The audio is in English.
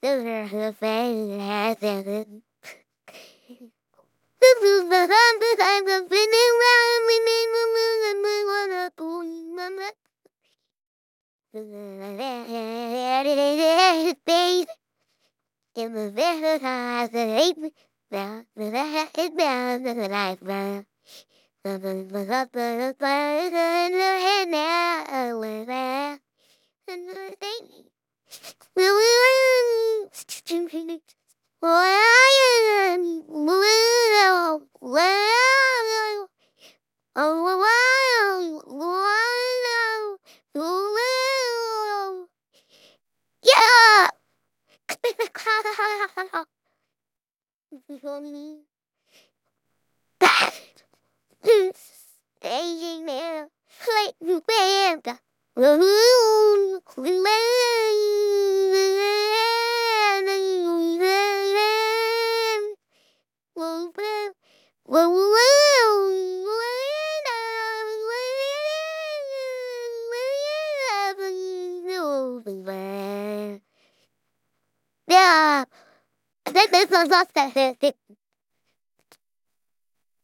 This is the time that I'm spinning round, we need to move and we wanna boom. Space in the very eyes that hate me. Now that it's down to the life burn. Something was up to the fire in the head now. We're there. And the thing. Will we win? Yeah! Staging there, like the band. Yeah, I think this one's lost that.